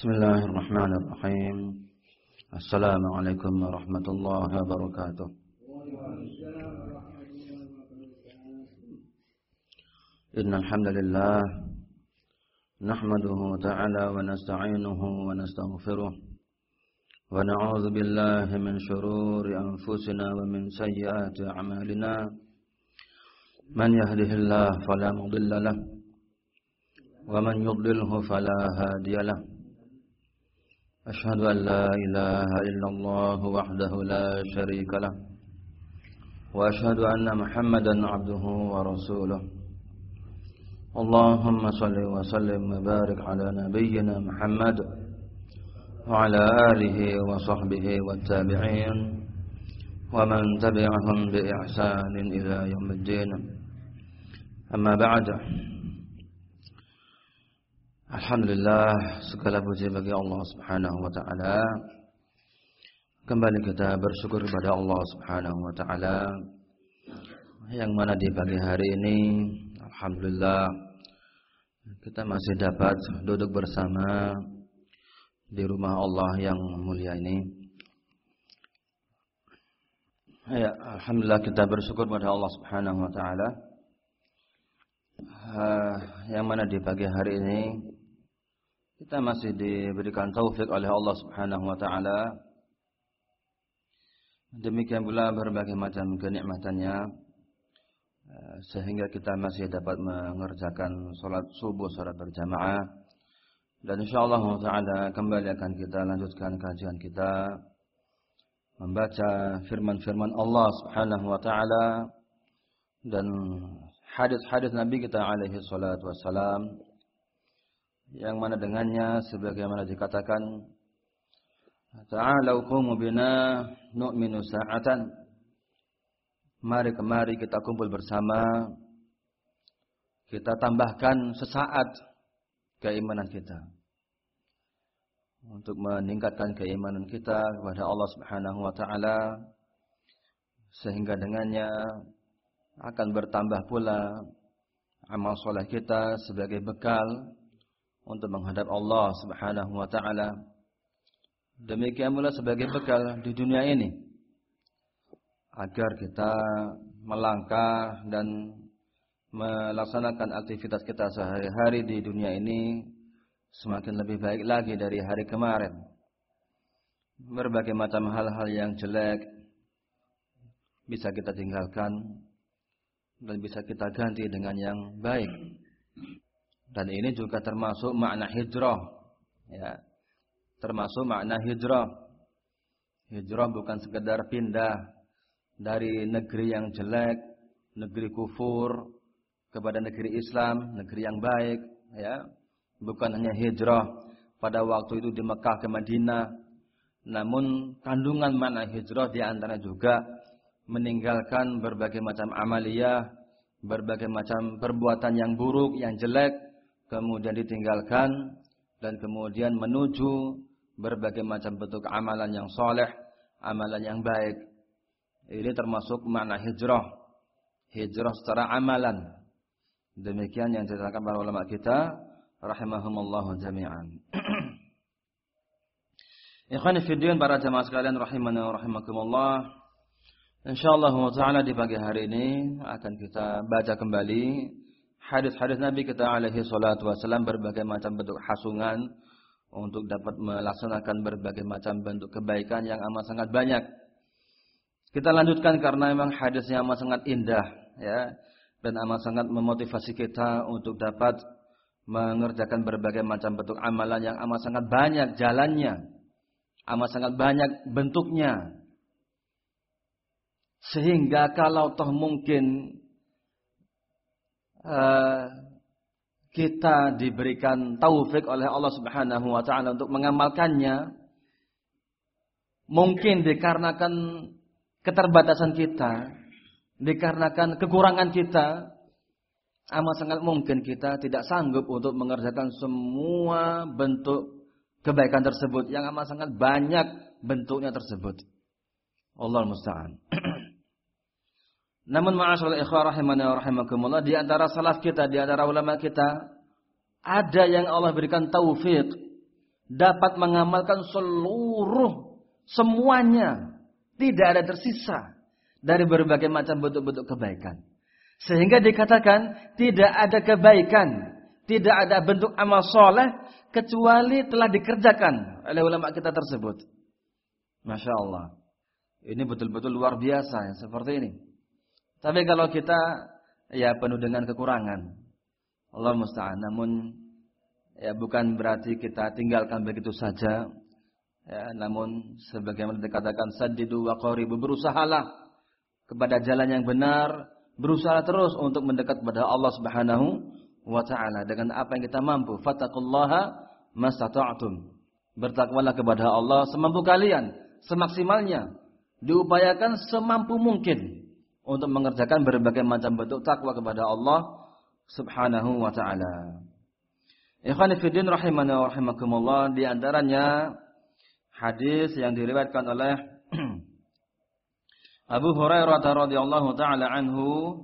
Bismillahirrahmanirrahim. Assalamualaikum warahmatullahi wabarakatuh. Innal hamdalillah nahmaduhu ta'ala wa nasta'inuhu wa nastaghfiruh wa na'udzu billahi min shururi anfusina wa min sayyiati a'malina. Man yahdihillahu fala mudilla lahu wa man yudlilhu fala hadiya lahu. Asyhadu an la ilaha illallah wahdahu la syarika lah wa asyhadu anna Muhammadan abduhu wa rasuluh. Allahumma shalli wa sallim wa barik ala nabiyyina Muhammad wa ala alihi wa sahbihi wat tabi'in wa man tabi'ahum bi ihsanin ila yaumiddin. Amma ba'd. Alhamdulillah, segala puji bagi Allah Subhanahu wa taala. Kembali kita bersyukur kepada Allah Subhanahu wa taala yang mana di pagi hari ini alhamdulillah kita masih dapat duduk bersama di rumah Allah yang mulia ini. Ya, alhamdulillah kita bersyukur kepada Allah Subhanahu wa taala yang mana di pagi hari ini kita masih diberikan taufik oleh Allah Subhanahu wa taala. Demikian pula berbagai macam kenikmatannya sehingga kita masih dapat mengerjakan salat subuh salat berjamaah. Dan insyaallah taala kembali akan kita lanjutkan kajian kita membaca firman-firman Allah Subhanahu wa taala dan hadis-hadis Nabi kita alaihi salatu wassalam, yang mana dengannya sebagaimana dikatakan, ta'alau qumu bina nu'minu sa'atan. Mari kemari kita kumpul bersama, kita tambahkan sesaat keimanan kita untuk meningkatkan keimanan kita kepada Allah Subhanahu wa taala, sehingga dengannya akan bertambah pula amal soleh kita sebagai bekal untuk menghadap Allah Subhanahu wa taala. Demikian pula sebagai bekal di dunia ini agar kita melangkah dan melaksanakan aktivitas kita sehari-hari di dunia ini semakin lebih baik lagi dari hari kemarin. Berbagai macam hal-hal yang jelek bisa kita tinggalkan dan bisa kita ganti dengan yang baik. Dan ini juga termasuk makna hijrah, ya. Termasuk makna hijrah. Hijrah bukan sekedar pindah dari negeri yang jelek, negeri kufur kepada negeri Islam, negeri yang baik, ya. Bukan hanya hijrah pada waktu itu di Mekah ke Madinah, namun kandungan makna hijrah di antara juga meninggalkan berbagai macam amaliyah, berbagai macam perbuatan yang buruk, yang jelek, kemudian ditinggalkan dan kemudian menuju berbagai macam bentuk amalan yang soleh, amalan yang baik. Ini termasuk makna hijrah. Hijrah secara amalan. Demikian yang diceritakan para ulama kita rahimahumullah jami'an. Ikhwani fiddin, para jamaah sekalian rahimani wa rahimakumullah. Insyaallah taala di pagi hari ini akan kita baca kembali hadis-hadis Nabi kita alaihi salatu wasallam, berbagai macam bentuk hasungan untuk dapat melaksanakan berbagai macam bentuk kebaikan yang amat sangat banyak. Kita lanjutkan karena memang hadisnya amat sangat indah, ya, dan amat sangat memotivasi kita untuk dapat mengerjakan berbagai macam bentuk amalan yang amat sangat banyak jalannya, amat sangat banyak bentuknya. Sehingga kalau toh mungkin kita diberikan taufik oleh Allah Subhanahu wa taala untuk mengamalkannya, mungkin dikarenakan keterbatasan kita, dikarenakan kekurangan kita, amat sangat mungkin kita tidak sanggup untuk mengerjakan semua bentuk kebaikan tersebut yang amat sangat banyak bentuknya tersebut. Allahul musta'an. Namun ma'asyiral ikhwah rahimani wa rahimakumullah, di antara salaf kita, di antara ulama kita, ada yang Allah berikan taufik dapat mengamalkan semuanya, tidak ada tersisa dari berbagai macam bentuk-bentuk kebaikan. Sehingga dikatakan tidak ada kebaikan, tidak ada bentuk amal soleh kecuali telah dikerjakan oleh ulama kita tersebut. Masya Allah. Ini betul-betul luar biasa ya, seperti ini. Tapi kalau kita ya penuh dengan kekurangan, Allah musta'an. Namun ya bukan berarti kita tinggalkan begitu saja. Ya, namun sebagaimana dikatakan saddidu wa qaribu, berusahalah kepada jalan yang benar, berusaha terus untuk mendekat kepada Allah Subhanahu wa taala dengan apa yang kita mampu. Fattaqullaha mastata'tum. Bertakwalah kepada Allah semampu kalian, semaksimalnya. Diupayakan semampu mungkin untuk mengerjakan berbagai macam bentuk takwa kepada Allah Subhanahu wa taala. Ikhwani fi din rahimani wa rahimakumullah, di antaranya hadis yang diriwayatkan oleh Abu Hurairah radhiyallahu taala anhu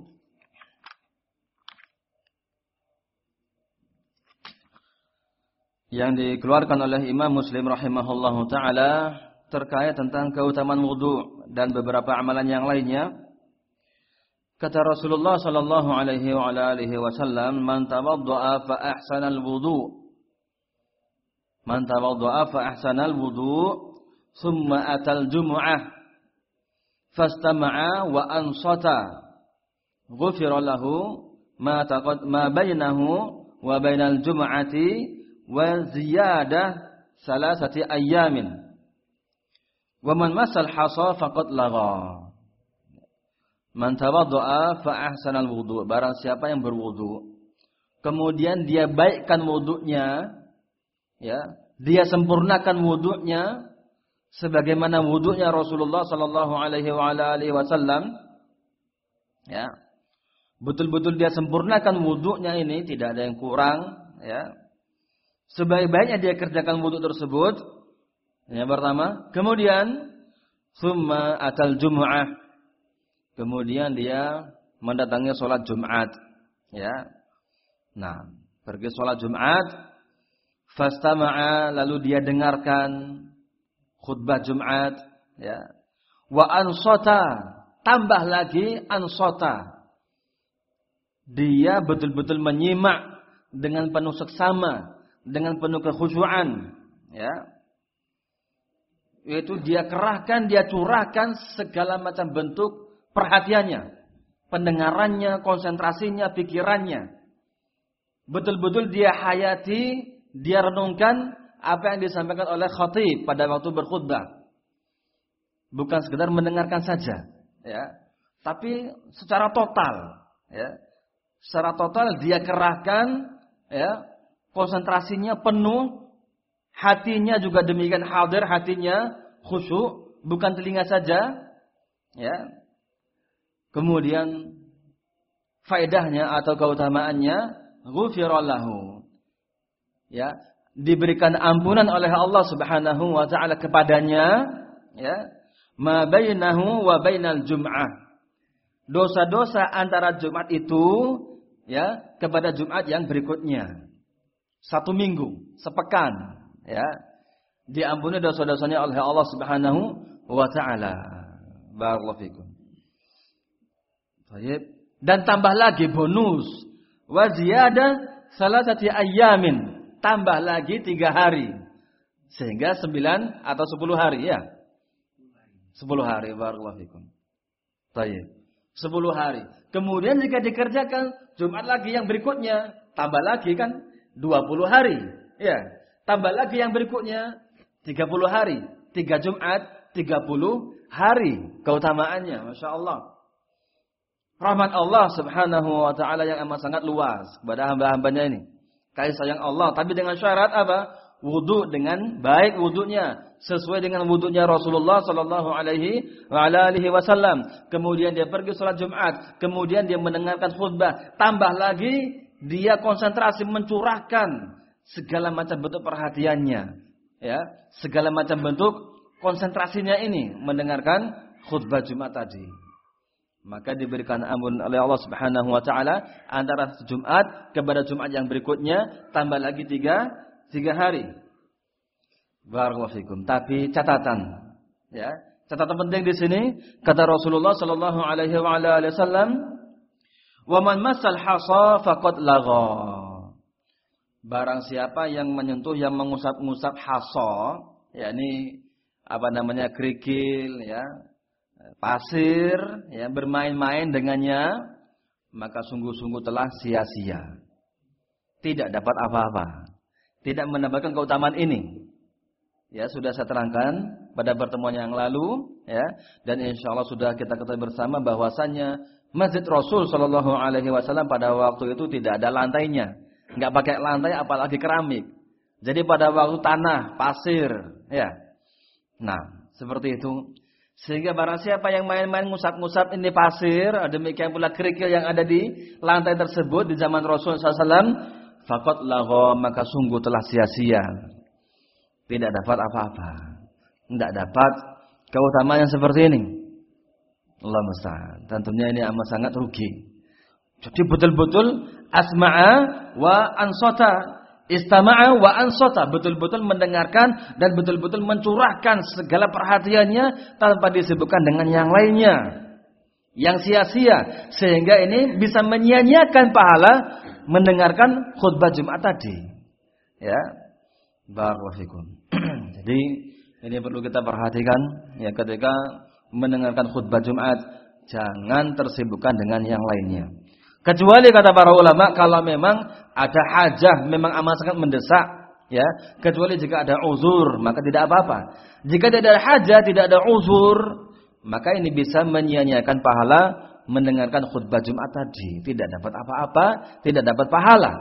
yang dikeluarkan oleh Imam Muslim rahimahullahu taala terkait tentang keutamaan wudu dan beberapa amalan yang lainnya. Kata Rasulullah sallallahu alaihi wa alihi wasallam, "Man tawaddaa fa ahsana al-wudu." Man tawaddaa fa ahsana al-wudu, thumma atal jumu'ah fastama'a wa ansata, ghufira lahu ma bainahu wa bainal jumu'ati wa ziyadah salasati ayyamin. Wa man masal hasa faqad lagha. Man tawaddaa fa ahsanal wudu. Barang siapa yang berwudu, kemudian dia baikkan wudunya, ya, dia sempurnakan wudunya sebagaimana wudunya Rasulullah sallallahu alaihi wasallam, ya. Betul-betul dia sempurnakan wudunya ini, tidak ada yang kurang, ya. Sebaik-baiknya dia kerjakan wudu tersebut. Yang pertama, kemudian summa atal jumu'ah, kemudian dia mendatangi sholat Jumat, ya. Nah, pergi sholat Jumat, fastama'a, lalu dia dengarkan khutbah Jumat, ya. Wa ansota, tambah lagi ansota, dia betul-betul menyimak dengan penuh seksama, dengan penuh kekhusyuan, ya. Yaitu dia kerahkan, dia curahkan segala macam bentuk perhatiannya, pendengarannya, konsentrasinya, pikirannya. Betul-betul dia hayati, dia renungkan apa yang disampaikan oleh khatib pada waktu berkhutbah. Bukan sekedar mendengarkan saja, ya, tapi secara total, ya. Secara total dia kerahkan, ya, konsentrasinya penuh. Hatinya juga demikian hadir, hatinya khusyuk, bukan telinga saja, ya. Kemudian faedahnya atau keutamaannya, ghufira lahu, ya, diberikan ampunan oleh Allah Subhanahu wa taala kepadanya, ya, ma bainahu wa bainal jum'ah. Dosa-dosa antara Jumat itu, ya, kepada Jumat yang berikutnya. 1 minggu, sepekan, ya, diampuni dosa-dosanya oleh Allah Subhanahu wa taala. Barakallahu fikum. Baik. Dan tambah lagi bonus, wa ziyadah salasati ayyamin, tambah lagi 3 hari. Sehingga 9 atau 10 hari, ya. 10 hari, barakallahu fikum. Baik. 10 hari. Kemudian jika dikerjakan Jumat lagi yang berikutnya, tambah lagi kan 20 hari, ya. Tambah lagi yang berikutnya 30 hari. 3 Jumat, 30 hari keutamaannya. Masya Allah. Rahmat Allah Subhanahu wa ta'ala yang amat sangat luas kepada hamba-hambanya ini. Kasih sayang Allah. Tapi dengan syarat apa? Wudu dengan baik wudunya. Sesuai dengan wudunya Rasulullah sallallahu alaihi wasallam. Kemudian dia pergi sholat Jumat. Kemudian dia mendengarkan khutbah. Tambah lagi dia konsentrasi mencurahkan segala macam bentuk perhatiannya, ya, segala macam bentuk konsentrasinya ini mendengarkan khutbah Jumat tadi. Maka diberikan ampun oleh Allah Subhanahu wa taala antara Jumat kepada Jumat yang berikutnya, tambah lagi 3 hari. Barakallahu fikum. Tapi catatan, ya, catatan penting di sini kata Rasulullah sallallahu alaihi wasallam, "Wa man massal hasa faqad lagha." Barang siapa yang menyentuh, yang mengusap-ngusap hasa, yakni kerikil, ya, pasir, ya, bermain-main dengannya, maka sungguh-sungguh telah sia-sia. Tidak dapat apa-apa. Tidak mendapatkan keutamaan ini. Ya, sudah saya terangkan pada pertemuan yang lalu, ya, dan insyaallah sudah kita ketahui bersama bahwasannya Masjid Rasul sallallahu alaihi wasallam pada waktu itu tidak ada lantainya. Enggak pakai lantai apalagi keramik. Jadi pada waktu tanah, pasir, ya. Nah, seperti itu. Sehingga barang siapa yang main-main ngusap-ngusap ini pasir, demikian pula kerikil yang ada di lantai tersebut di zaman Rasul sallallahu alaihi wasallam, faqad lagha, maka sungguh telah sia-sia. Tidak dapat apa-apa. Tidak dapat keutamaan yang seperti ini. Allah musta'an. Tentunya ini amat sangat rugi. Jadi betul-betul asma'a wa ansota. Istama'a wa ansota. Betul-betul mendengarkan dan betul-betul mencurahkan segala perhatiannya tanpa disibukkan dengan yang lainnya. Yang sia-sia. Sehingga ini bisa menyia-nyiakan pahala mendengarkan khutbah Jumat tadi. Ya. Barakallahu fikum. Jadi ini perlu kita perhatikan, ya, ketika mendengarkan khutbah Jumat jangan tersibukkan dengan yang lainnya. Kecuali kata para ulama kalau memang ada hajah, memang amat sangat mendesak, ya. Kecuali jika ada uzur, maka tidak apa-apa. Jika tidak ada hajah, tidak ada uzur, maka ini bisa menyia-nyiakan pahala mendengarkan khutbah Jumat tadi. Tidak dapat apa-apa, tidak dapat pahala.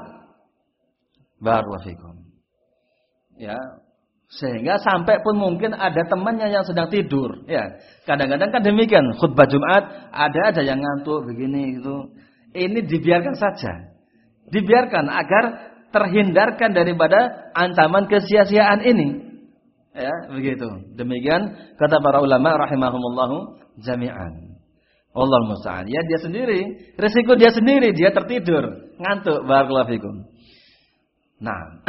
Barakallahu fikum. Ya, sehingga sampai pun mungkin ada temannya yang sedang tidur, ya. Kadang-kadang kan demikian, khutbah Jumat ada aja yang ngantuk begini gitu. Ini dibiarkan saja. Dibiarkan agar terhindarkan daripada ancaman kesia-siaan ini. Ya, begitu. Demikian kata para ulama rahimahumullahu jami'an. Allahul musta'an. Ya, dia sendiri, risiko dia sendiri, dia tertidur, ngantuk, barakallahu fikum. Nah,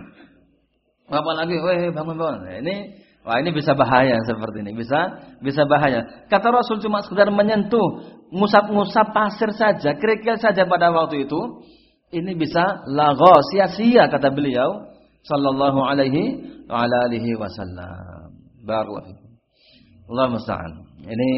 apalagi, bangun. Ini bisa bahaya seperti ini. Bisa bahaya. Kata Rasul cuma sekedar menyentuh, ngusap-ngusap pasir saja, kerikil saja pada waktu itu, ini bisa lagha, sia-sia kata beliau sallallahu alaihi wa ala alihi wasallam. Barakallahu fikum. Allah musta'an. Ini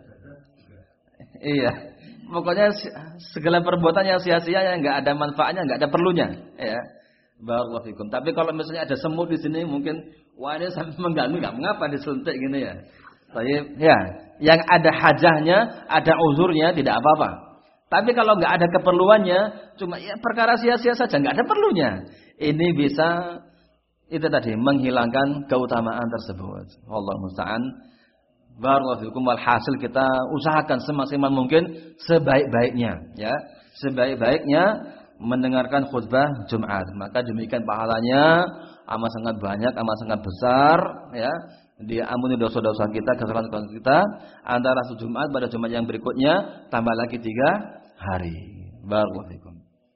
iya. Pokoknya segala perbuatan yang sia-sia yang enggak ada manfaatnya, enggak ada perlunya, ya. Barakallahu fikum. Tapi kalau misalnya ada semut di sini mungkin wah ini sampai mengganggu, enggak mengapa disuntik gini ya. Tapi ya, yang ada hajahnya, ada uzurnya tidak apa-apa. Tapi kalau enggak ada keperluannya, cuma ya perkara sia-sia saja, enggak ada perlunya. Ini bisa itu tadi menghilangkan keutamaan tersebut. Wallahu musta'an. Barakallahu fikum. Walhasil kita usahakan semaksimal mungkin sebaik-baiknya, ya. Sebaik-baiknya mendengarkan khutbah Jumat, maka demikian pahalanya amat sangat banyak, amat sangat besar, ya. Diampuni dosa-dosa kita, kesalahan kita antara Jumat pada Jumat yang berikutnya tambah lagi 3 hari. Barakallahu fikum.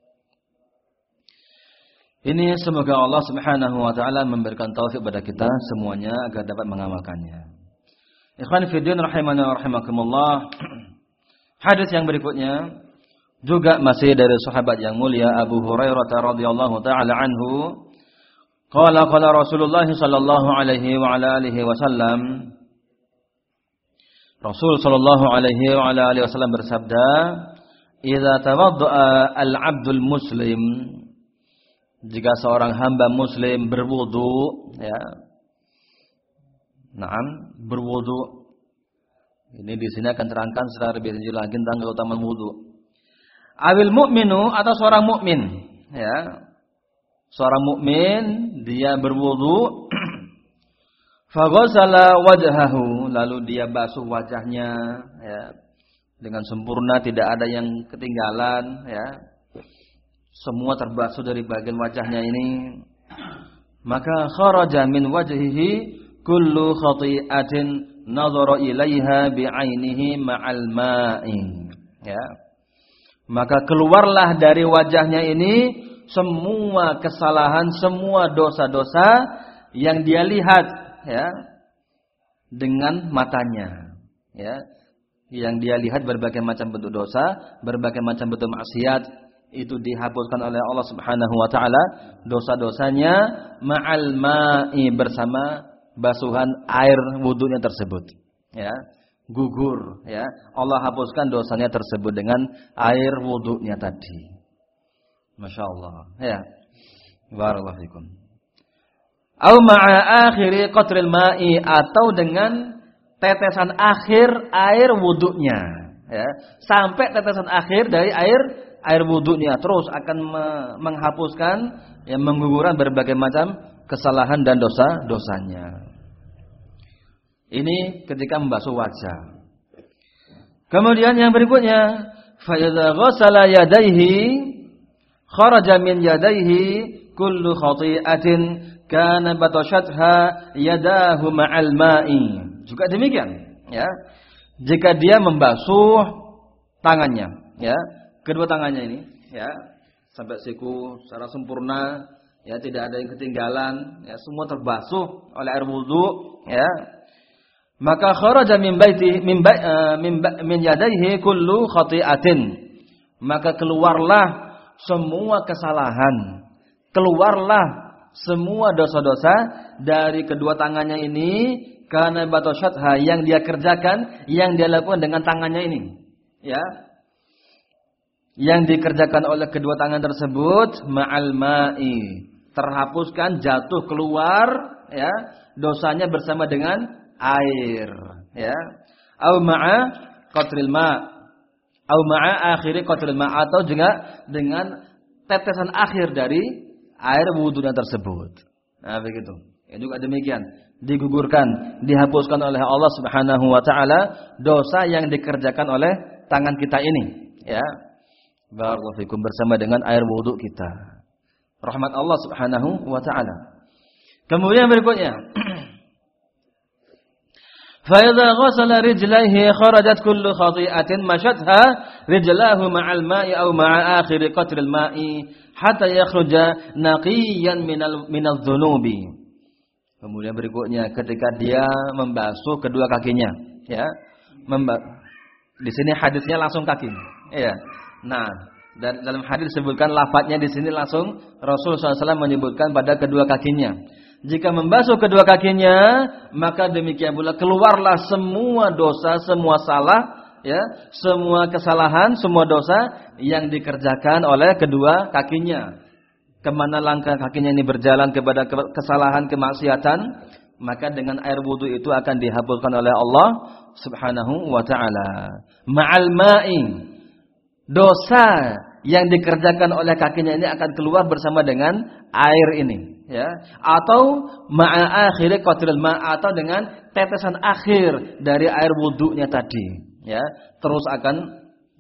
Ini semoga Allah Subhanahu wa taala memberikan taufik kepada kita semuanya agar dapat mengamalkannya. Ikhwan fillah rahimani wa rahimakumullah. Hadis yang berikutnya juga masih dari sahabat yang mulia Abu Hurairah radhiyallahu taala anhu. Qala Rasulullah sallallahu alaihi wa ala alihi wasallam. Rasul sallallahu alaihi wa ala alihi wasallam bersabda, "Idza tawaddaa al-'abdul muslim," jika seorang hamba muslim berwudu, ya. Naam, berwudu. Ini di sini akan terangkan secara lebih rinci lagi tentang keutamaan wudu. Awil mu'minu, atau seorang mukmin, ya. Seorang mukmin dia berwudu, faghasala wajhahu, lalu dia basuh wajahnya, ya, dengan sempurna, tidak ada yang ketinggalan, ya. Semua terbasuh dari bagian wajahnya ini. Maka kharaja min wajhihi kullu khati'atin nadhara ilaiha bi'ainihi ma'al ma'i, ya. Maka keluarlah dari wajahnya ini semua kesalahan, semua dosa-dosa yang dia lihat ya dengan matanya ya, yang dia lihat berbagai macam bentuk dosa, berbagai macam bentuk maksiat, itu dihapuskan oleh Allah Subhanahu wa taala dosa-dosanya ma'al ma'i, bersama basuhan air wudunya tersebut ya, gugur ya, Allah hapuskan dosanya tersebut dengan air wudunya tadi. Masya Allah ya, barakallahu fikum. Au ma'a akhiri qatril ma'i, atau dengan tetesan akhir air wudunya ya, sampai tetesan akhir dari air wudunya terus akan menghapuskan yang menggugurkan berbagai macam kesalahan dan dosa-dosanya. Ini ketika membasuh wajah. Kemudian yang berikutnya, fa idza ghassala yadayhi kharaja min yadayhi kullu khati'atin kana batashatha yadahu ma'al ma'i. Juga demikian, ya. Jika dia membasuh tangannya, ya, kedua tangannya ini, ya, sampai siku secara sempurna, ya, tidak ada yang ketinggalan, ya, semua terbasuh oleh air wudu, ya. Maka kharaja min yadayhi kullu khati'atin. Maka keluarlah semua kesalahan, keluarlah semua dosa-dosa dari kedua tangannya ini, karena batasyatha, yang dia kerjakan, yang dia lakukan dengan tangannya ini, ya, yang dikerjakan oleh kedua tangan tersebut ma'al ma'i, terhapuskan, jatuh keluar, ya, dosanya bersama dengan air, ya, au ma'a qatril ma', au ma'a akhiri qatril ma', atau juga dengan tetesan akhir dari air wudunya tersebut. Nah, begitu. Ya, juga demikian, digugurkan, dihapuskan oleh Allah Subhanahu wa taala dosa yang dikerjakan oleh tangan kita ini, ya. Barakallahu fikum, bersama dengan air wudu kita. Rahmat Allah Subhanahu wa taala. Kemudian berikutnya, fa idza ghassala rijlaihi kharajat kullu khati'atin mashatha rijlahu ma'al ma'i aw ma'a akhiri qatril ma'i hatta yakhruja naqiyan minal dhunubi. Kemudian berikutnya, ketika dia membasuh kedua kakinya, ya. Di sini hadisnya langsung kaki, ya. Nah, dan dalam hadis disebutkan lafadznya di sini langsung Rasulullah SAW menyebutkan pada kedua kakinya. Jika membasuh kedua kakinya, maka demikian pula keluarlah semua dosa, semua salah, ya, semua kesalahan, semua dosa yang dikerjakan oleh kedua kakinya. Kemana langkah kakinya ini berjalan kepada kesalahan, kemaksiatan, maka dengan air wudu itu akan dihapuskan oleh Allah Subhanahu wa taala. Ma'al ma'i, dosa yang dikerjakan oleh kakinya ini akan keluar bersama dengan air ini, ya. Atau ma'a akhiri qatril ma', atau dengan tetesan akhir dari air wudunya tadi, ya. Terus akan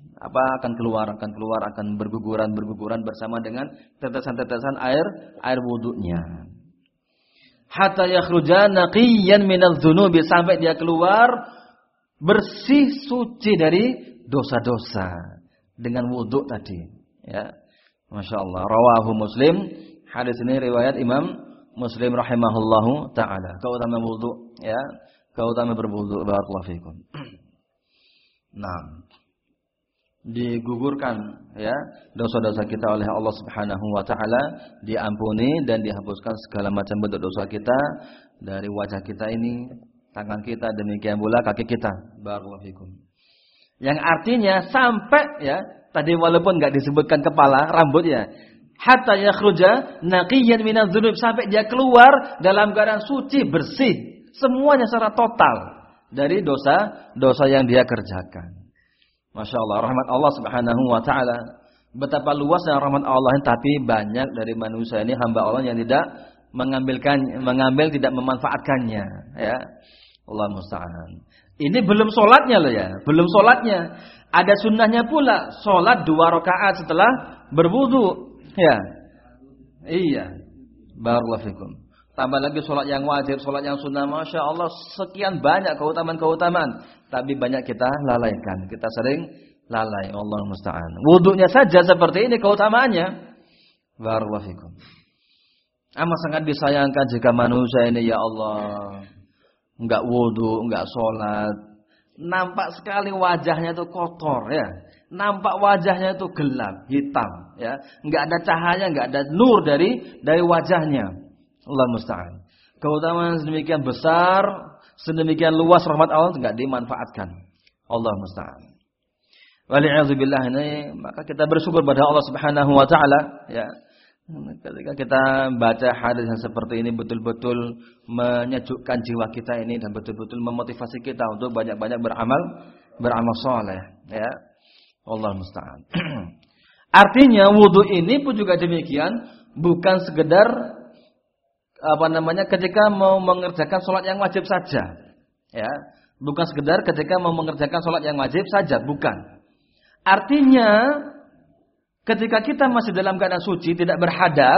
akan berguguran bersama dengan tetesan-tetesan air wudunya. Hatta yakhruja naqiyan minadz dzunubi, sampai dia keluar bersih, suci dari dosa-dosa dengan wudu tadi, ya. Masya Allah. Rawahu Muslim. Hadis ini riwayat Imam Muslim rahimahullahu taala. Keutamaan wudu, ya, keutamaan berwudu. Barakallahu fikum. Nah, digugurkan, ya, dosa-dosa kita oleh Allah Subhanahu wa taala, diampuni dan dihapuskan segala macam bentuk dosa kita dari wajah kita ini, tangan kita, demikian pula kaki kita. Barakallahu fikum. Yang artinya sampai, ya, tadi walaupun enggak disebutkan kepala, rambut, ya, hatta yakhruja naqiyan minadz dzunub, sampai dia keluar dalam keadaan suci, bersih, semuanya secara total dari dosa-dosa yang dia kerjakan. Masya Allah, rahmat Allah Subhanahu wa taala. Betapa luasnya rahmat Allah, tapi banyak dari manusia ini, hamba Allah, yang tidak mengambil, tidak memanfaatkannya, ya. Allah musta'an. Ini belum sholatnya loh, ya, belum sholatnya. Ada sunnahnya pula, sholat 2 rakaat setelah berwudu, ya. Iya. Barakallahu fikum. Tambah lagi sholat yang wajib, sholat yang sunnah, Masya Allah, sekian banyak keutamaan-keutamaan. Tapi banyak kita lalaikan, kita sering lalai. Allah musta'an. Wudunya saja seperti ini keutamaannya. Barakallahu fikum. Amat sangat disayangkan jika manusia ini ya Allah enggak wudu, enggak sholat, nampak sekali wajahnya itu kotor ya, nampak wajahnya itu gelap, hitam ya, enggak ada cahaya, enggak ada nur dari wajahnya. Allah musta'an. Keutamaan sedemikian besar, sedemikian luas rahmat Allah enggak dimanfaatkan. Allah musta'an. Wali'adzubillah ini, maka kita bersyukur pada Allah Subhanahu wa taala ya. Ketika kita baca hadis yang seperti ini betul-betul menyejukkan jiwa kita ini dan betul-betul memotivasi kita untuk banyak-banyak beramal saleh ya. Allah musta'an. Artinya wudu ini pun juga demikian, bukan sekedar ketika mau mengerjakan salat yang wajib saja ya. Bukan sekedar ketika mau mengerjakan salat yang wajib saja, bukan. Artinya ketika kita masih dalam keadaan suci, tidak berhadas,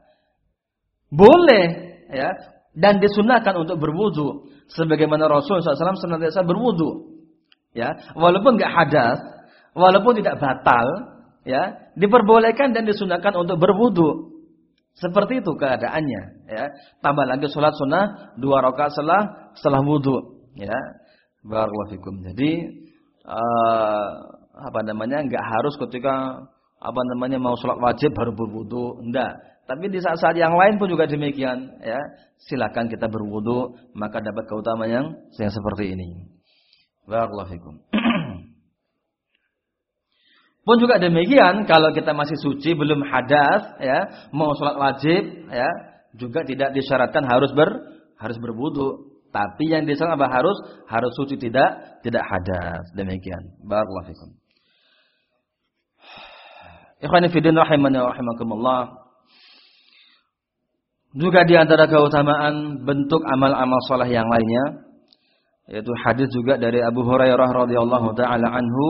boleh ya, dan disunahkan untuk berwudu. Sebagaimana Rasul SAW senantiasa berwudu. Ya, walaupun enggak hadas, walaupun tidak batal, ya, diperbolehkan dan disunahkan untuk berwudu. Seperti itu keadaannya. Ya, tambah lagi sholat sunnah 2 rakaat setelah wudu. Ya, barakallahu fikum. Jadi enggak harus ketika mau sholat wajib baru berwudu, enggak. Tapi di saat-saat yang lain pun juga demikian, ya. Silakan kita berwudu, maka dapat keutamaan yang seperti ini. Barakallahu fikum. Pun juga demikian, kalau kita masih suci belum hadas, ya, mau sholat wajib, ya, juga tidak disyaratkan harus berwudu. Tapi yang disyaratkan harus suci, tidak hadas. Demikian. Barakallahu fikum. Ikhwani fi din rahimani wa rahimakumullah. Juga di antara keutamaan bentuk amal-amal saleh yang lainnya, yaitu hadis juga dari Abu Hurairah radhiyallahu taala anhu,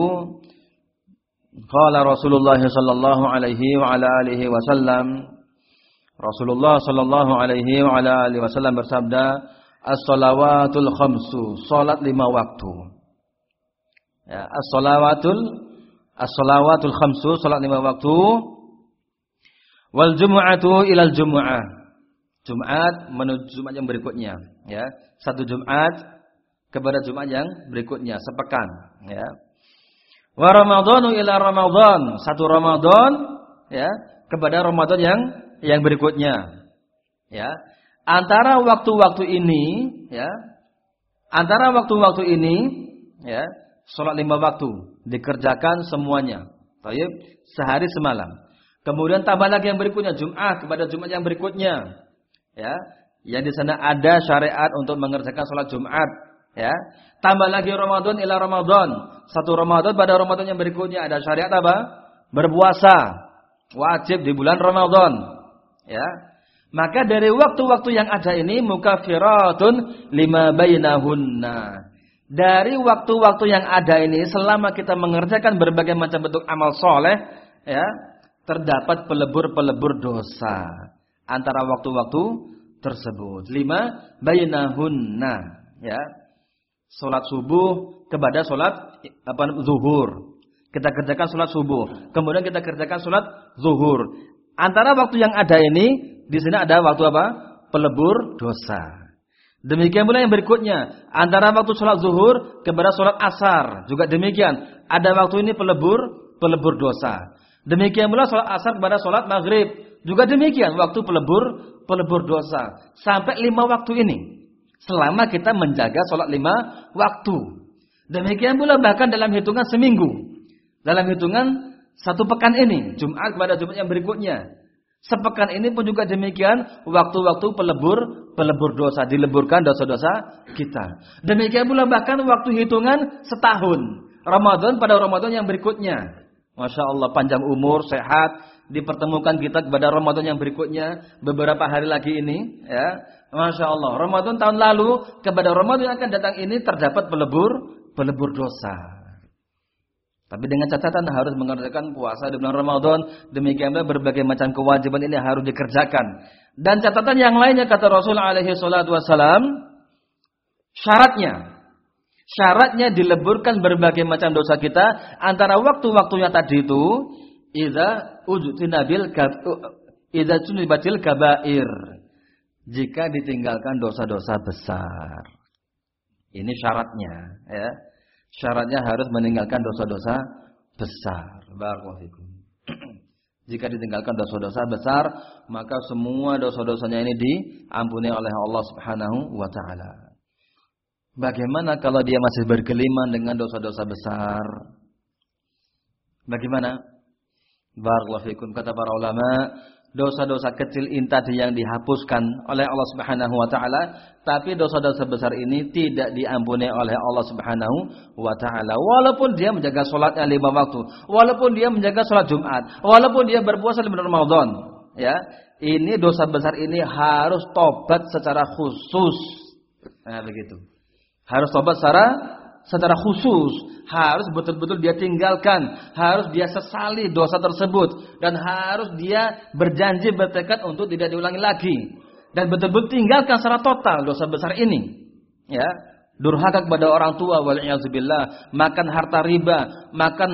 qala Rasulullah sallallahu alaihi wa ala alihi wasallam, Rasulullah sallallahu alaihi wa ala alihi wasallam bersabda, as-shalawatul khamsu, salat 5 waktu. Ya, as-shalawatul khamsu, salat 5 waktu. Wal jumu'atu ilal jumu'ah, Jumat menuju Jumat yang berikutnya, ya. Satu Jumat kepada Jumat yang berikutnya, sepekan, ya. Wa ramadhanu ila ramadhan, satu Ramadan, ya, kepada Ramadan yang berikutnya, ya. Antara waktu-waktu ini, ya, ya, salat 5 waktu dikerjakan semuanya. Baik, sehari semalam. Kemudian tambah lagi yang berikutnya, Jumat kepada Jumat yang berikutnya. Ya, yang di sana ada syariat untuk mengerjakan salat Jumat, ya. Tambah lagi Ramadan ila Ramadan. Satu Ramadan pada Ramadan yang berikutnya ada syariat apa? Berpuasa wajib di bulan Ramadan, ya. Maka dari waktu-waktu yang ada ini mukaffiratun lima bainahunna. Dari waktu-waktu yang ada ini, selama kita mengerjakan berbagai macam bentuk amal soleh, ya, terdapat pelebur-pelebur dosa antara waktu-waktu tersebut. 5 bainahunna, ya. Salat subuh kepada salat zuhur. Kita kerjakan salat subuh, kemudian kita kerjakan salat zuhur. Antara waktu yang ada ini, di sini ada waktu apa? Pelebur dosa. Demikian pula yang berikutnya, antara waktu sholat zuhur kepada sholat asar, juga demikian. Ada waktu ini pelebur dosa. Demikian pula sholat asar kepada sholat maghrib, juga demikian. Waktu pelebur dosa. Sampai 5 waktu ini. Selama kita menjaga sholat 5 waktu. Demikian pula bahkan dalam hitungan seminggu. Dalam hitungan 1 pekan ini. Jumat kepada Jumat yang berikutnya. Sepekan ini pun juga demikian, waktu-waktu pelebur dosa, dileburkan dosa-dosa kita. Demikian pula bahkan waktu hitungan setahun, Ramadan pada Ramadan yang berikutnya. Masya Allah, panjang umur, sehat, dipertemukan kita kepada Ramadan yang berikutnya, beberapa hari lagi ini, ya. Masya Allah, Ramadan tahun lalu kepada Ramadan yang akan datang ini terdapat pelebur dosa. Tapi dengan catatan harus mengerjakan puasa di bulan Ramadan. Demikian pula berbagai macam kewajiban ini harus dikerjakan. Dan catatan yang lainnya kata Rasul alaihi salatu wassalam, syaratnya dileburkan berbagai macam dosa kita antara waktu-waktunya tadi itu idza idza tunibatil kabair, jika ditinggalkan dosa-dosa besar. Ini syaratnya, ya. Syaratnya harus meninggalkan dosa-dosa besar. Barakallahu fikum. Jika ditinggalkan dosa-dosa besar, maka semua dosa-dosanya ini diampuni oleh Allah Subhanahu wa taala. Bagaimana kalau dia masih bergeliman dengan dosa-dosa besar? Bagaimana? Barakallahu fikum, kata para ulama, dosa-dosa kecil ini tadi yang dihapuskan oleh Allah Subhanahu wa taala, tapi dosa-dosa besar ini tidak diampuni oleh Allah Subhanahu wa taala. Walaupun dia menjaga salatnya 5 waktu, walaupun dia menjaga salat Jumat, walaupun dia berpuasa di bulan Ramadan, ya. Ini dosa besar ini harus tobat secara khusus. Nah, begitu. Harus tobat secara khusus, harus betul-betul dia tinggalkan, harus dia sesali dosa tersebut, dan harus dia berjanji, bertekad untuk tidak diulangi lagi, dan betul-betul tinggalkan secara total dosa besar ini. Ya, durhaka kepada orang tua, wal'iyadzubillah, makan harta riba, makan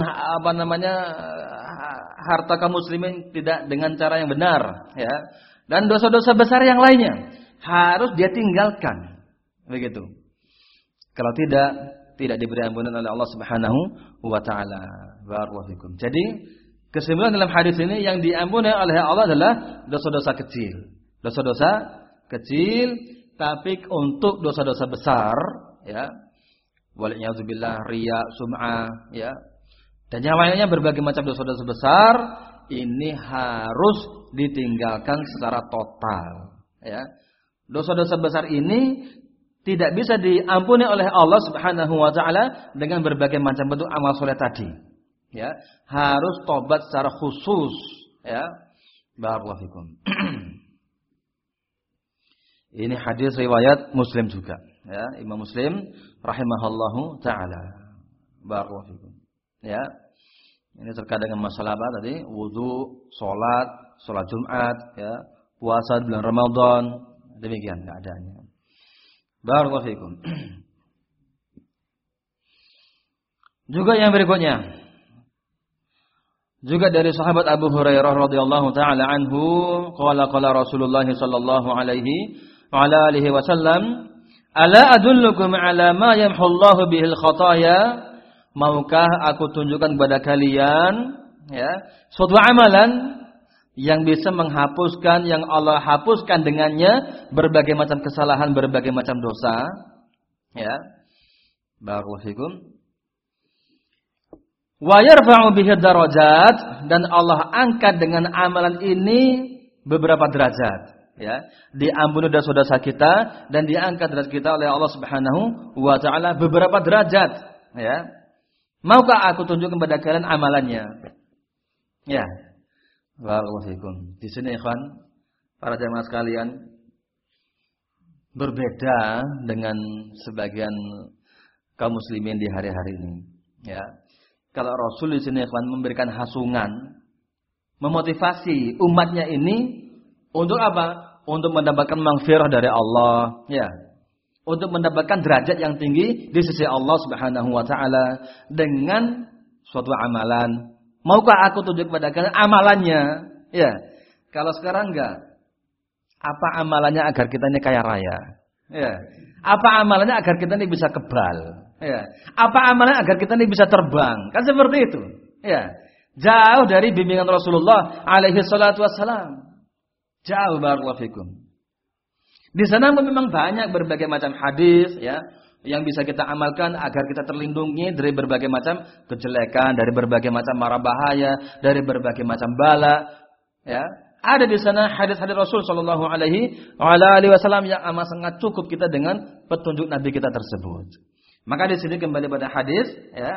harta kaum muslimin tidak dengan cara yang benar, ya, dan dosa-dosa besar yang lainnya harus dia tinggalkan, begitu. Kalau tidak diberi ampunan oleh Allah Subhanahu wa taala. Barakallahu fikum. Jadi, kesimpulan dalam hadis ini, yang diampuni oleh Allah adalah dosa-dosa kecil. Dosa-dosa kecil, tapi untuk dosa-dosa besar, ya. Wal'iyadzubillah, riya, sum'ah, ya. Dan yang lainnya berbagai macam dosa-dosa besar, ini harus ditinggalkan secara total, ya. Dosa-dosa besar ini tidak bisa diampuni oleh Allah Subhanahu wa taala dengan berbagai macam bentuk amal soleh tadi. Ya, harus tobat secara khusus, ya. Barakallahu fikum. Ini hadis riwayat Muslim juga, ya. Imam Muslim rahimahullahu taala. Barakallahu fikum. Ya. Ini terkait dengan masalah apa tadi? Wudu, salat Jumat, ya. Puasa di bulan Ramadan, demikian keadaannya. Barakallahu fikum. Juga yang berikutnya, juga dari sahabat Abu Hurairah radhiyallahu taala anhu, qala Rasulullah sallallahu alaihi wa ala alihi wasallam, ala adullukum ala ma yamhu Allahu bihil khataaya, maukah aku tunjukkan kepada kalian, ya, suatu amalan yang bisa menghapuskan, yang Allah hapuskan dengannya berbagai macam kesalahan, berbagai macam dosa, ya. Barakallahu fikum. Wa yarfa'u bihi darajat, dan Allah angkat dengan amalan ini beberapa derajat, ya. Diampuni dosa-dosa kita dan diangkat derajat kita oleh Allah Subhanahu wa taala beberapa derajat, ya. Maukah aku tunjukkan kepada kalian amalannya? Ya. Barakallahu fikum. Di sini ikhwan, para jamaah sekalian, berbeda dengan sebagian kaum muslimin di hari-hari ini, ya. Kalau Rasul di sini ikhwan memberikan hasungan, memotivasi umatnya ini untuk apa? Untuk mendapatkan maghfirah dari Allah, ya. Untuk mendapatkan derajat yang tinggi di sisi Allah Subhanahu wa taala dengan suatu amalan. Maukah aku tunjuk kepada kalian amalannya? Ya. Kalau sekarang enggak. Apa amalannya agar kita ini kaya raya? Ya. Apa amalannya agar kita ini bisa kebal? Ya. Apa amalannya agar kita ini bisa terbang? Kan seperti itu. Ya. Jauh dari bimbingan Rasulullah alaihi salatu wassalam. Jauh, barakallahu fikum. Di sana memang banyak berbagai macam hadis, ya, yang bisa kita amalkan agar kita terlindungi dari berbagai macam kejelekan, dari berbagai macam mara bahaya, dari berbagai macam bala, ya. Ada di sana hadis-hadis Rasul sallallahu alaihi wasallam yang amat sangat cukup kita dengan petunjuk Nabi kita tersebut. Maka di sini kembali pada hadis, ya.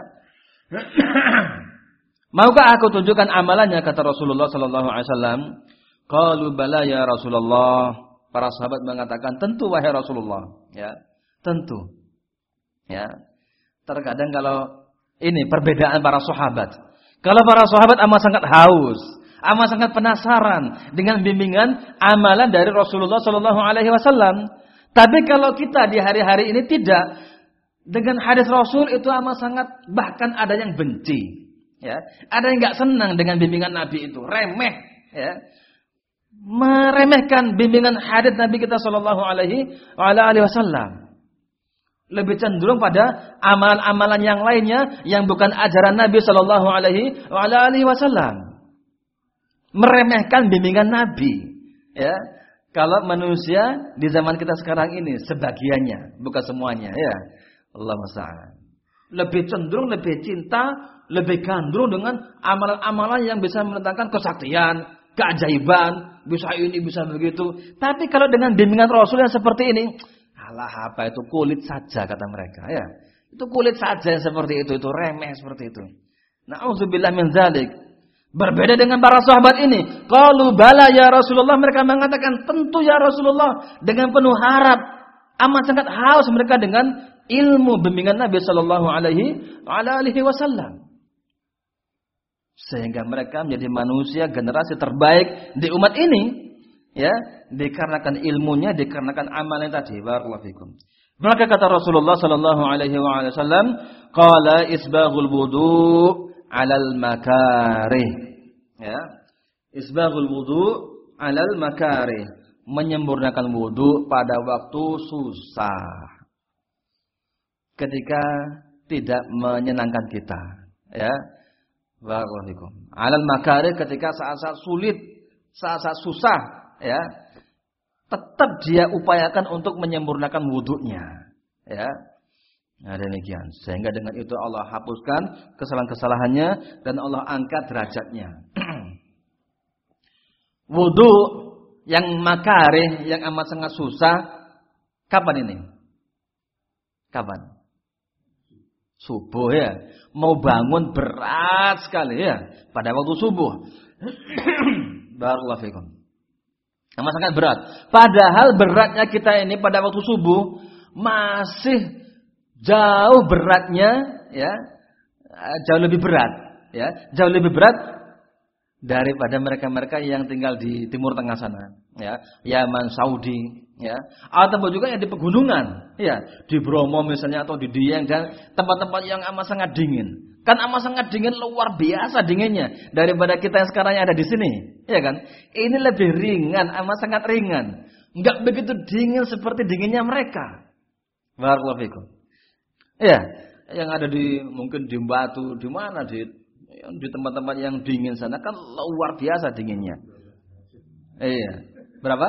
Maukah aku tunjukkan amalannya, kata Rasulullah sallallahu alaihi wasallam? Qalu bala ya Rasulullah. Para sahabat mengatakan, tentu wahai Rasulullah, ya. Tentu. Ya, terkadang kalau ini perbedaan para sahabat. Kalau para sahabat amat sangat haus, amat sangat penasaran dengan bimbingan amalan dari Rasulullah Sallallahu Alaihi Wasallam. Tapi kalau kita di hari-hari ini tidak, dengan hadis Rasul itu amat sangat, bahkan ada yang benci, ya, ada yang nggak senang dengan bimbingan Nabi itu, remeh, ya. meremehkan bimbingan hadits Nabi kita sallallahu alaihi wasallam. Lebih cenderung pada amalan-amalan yang lainnya yang bukan ajaran Nabi sallallahu alaihi wasallam. Meremehkan bimbingan Nabi, ya. Kalau manusia di zaman kita sekarang ini sebagiannya, bukan semuanya, ya. Allah musta'an. Lebih cenderung, lebih cinta, lebih gandrung dengan amalan-amalan yang bisa mendatangkan kesaktian, keajaiban, bisa ini, bisa begitu. Tapi kalau dengan bimbingan Rasul yang seperti ini, alah apa itu kulit saja kata mereka, ya. Itu kulit saja yang seperti itu remeh seperti itu. Na'udzubillah min dzalik. Berbeda dengan para sahabat ini. Qalu bala ya Rasulullah, mereka mengatakan tentu ya Rasulullah, dengan penuh harap, amat sangat haus mereka dengan ilmu bimbingan Nabi sallallahu alaihi wasallam. Sehingga mereka menjadi manusia generasi terbaik di umat ini, ya, dikarenakan ilmunya, dikarenakan amalnya tadi. Barakallahu fikum. Maka kata Rasulullah sallallahu alaihi wasallam, qala isbaghul wudu' 'alal makarih. Ya. Isbaghul wudu' 'alal makarih, menyempurnakan wudu pada waktu susah. Ketika tidak menyenangkan kita, ya. Barakallahu fikum. 'Alal makarih, ketika saat-saat sulit, saat-saat susah, ya. Tetap dia upayakan untuk menyempurnakan wudunya, ya. Nah, demikian. Sehingga dengan itu Allah hapuskan kesalahan-kesalahannya dan Allah angkat derajatnya. Wudu yang makarih, yang amat sangat susah, kapan ini? Kapan? Subuh, ya. Mau bangun berat sekali, ya. Pada waktu subuh. Barakallahu fikum. Amat sangat berat. Padahal beratnya kita ini pada waktu subuh masih jauh beratnya, ya, jauh lebih berat, ya, jauh lebih berat daripada mereka-mereka yang tinggal di Timur Tengah sana, ya, Yaman, Saudi, ya, atau juga yang di pegunungan, ya, di Bromo misalnya atau di Dieng dan tempat-tempat yang amat sangat dingin. Kan amat sangat dingin, luar biasa dinginnya daripada kita yang sekarang yang ada di sini, ya kan? Ini lebih ringan, amat sangat ringan, enggak begitu dingin seperti dinginnya mereka. Barakallahu fikum. Ya, yang ada di mungkin di Batu, di mana di tempat-tempat yang dingin sana kan luar biasa dinginnya. Iya. Berapa?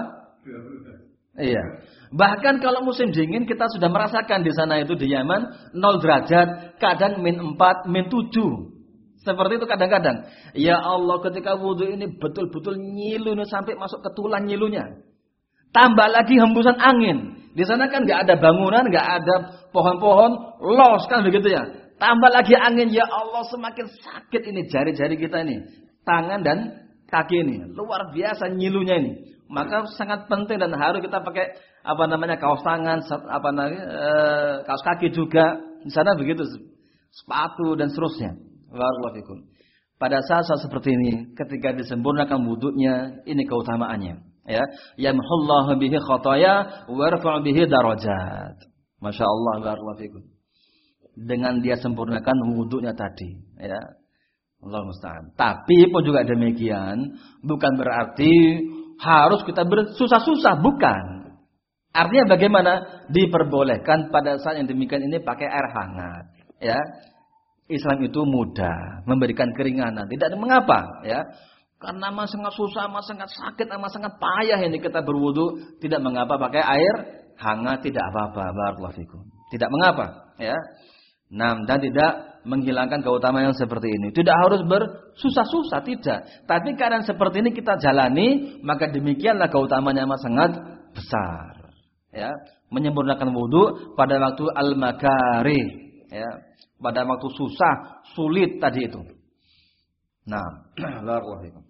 Iya. Bahkan kalau musim dingin kita sudah merasakan di sana itu di Yaman 0 derajat, kadang -4, -7. Seperti itu kadang-kadang. Ya Allah, ketika wudu ini betul-betul nyilu sampai masuk ke tulang nyilunya. Tambah lagi hembusan angin. Di sana kan nggak ada bangunan, nggak ada pohon-pohon, los kan begitu ya. Tambah lagi angin, ya Allah semakin sakit ini jari-jari kita ini, tangan dan kaki ini, luar biasa nyilunya ini. Maka sangat penting dan harus kita pakai kaos tangan, kaos kaki juga. Di sana begitu, sepatu dan seterusnya. Barakallahu fikum. Pada saat-saat seperti ini, ketika disempurnakan wudunya, ini keutamaannya. Ya, yamhullahu bihi khataya wa yarfa'u bihi darajat. Masya Allah, barakallahu fikum. Dengan dia sempurnakan wudunya tadi, ya. Allah musta'an. Tapi pun juga demikian, bukan berarti harus kita bersusah-susah, bukan. Artinya bagaimana? Diperbolehkan pada saat yang demikian ini pakai air hangat, ya. Islam itu mudah, memberikan keringanan, tidak ada mengapa, ya. Karena amat sangat susah, amat sangat sakit, amat sangat payah ini kita berwudu, tidak mengapa pakai air hangat, tidak apa-apa. Barakallahu fikum. Tidak mengapa, ya. Nah, dan tidak menghilangkan keutamaan yang seperti ini. Tidak harus bersusah-susah, tidak. Tapi keadaan seperti ini kita jalani, maka demikianlah keutamaannya amat sangat besar. Ya, menyempurnakan wudu pada waktu al-makarih, ya, pada waktu susah, sulit tadi itu. Nah, barakallahu fikum.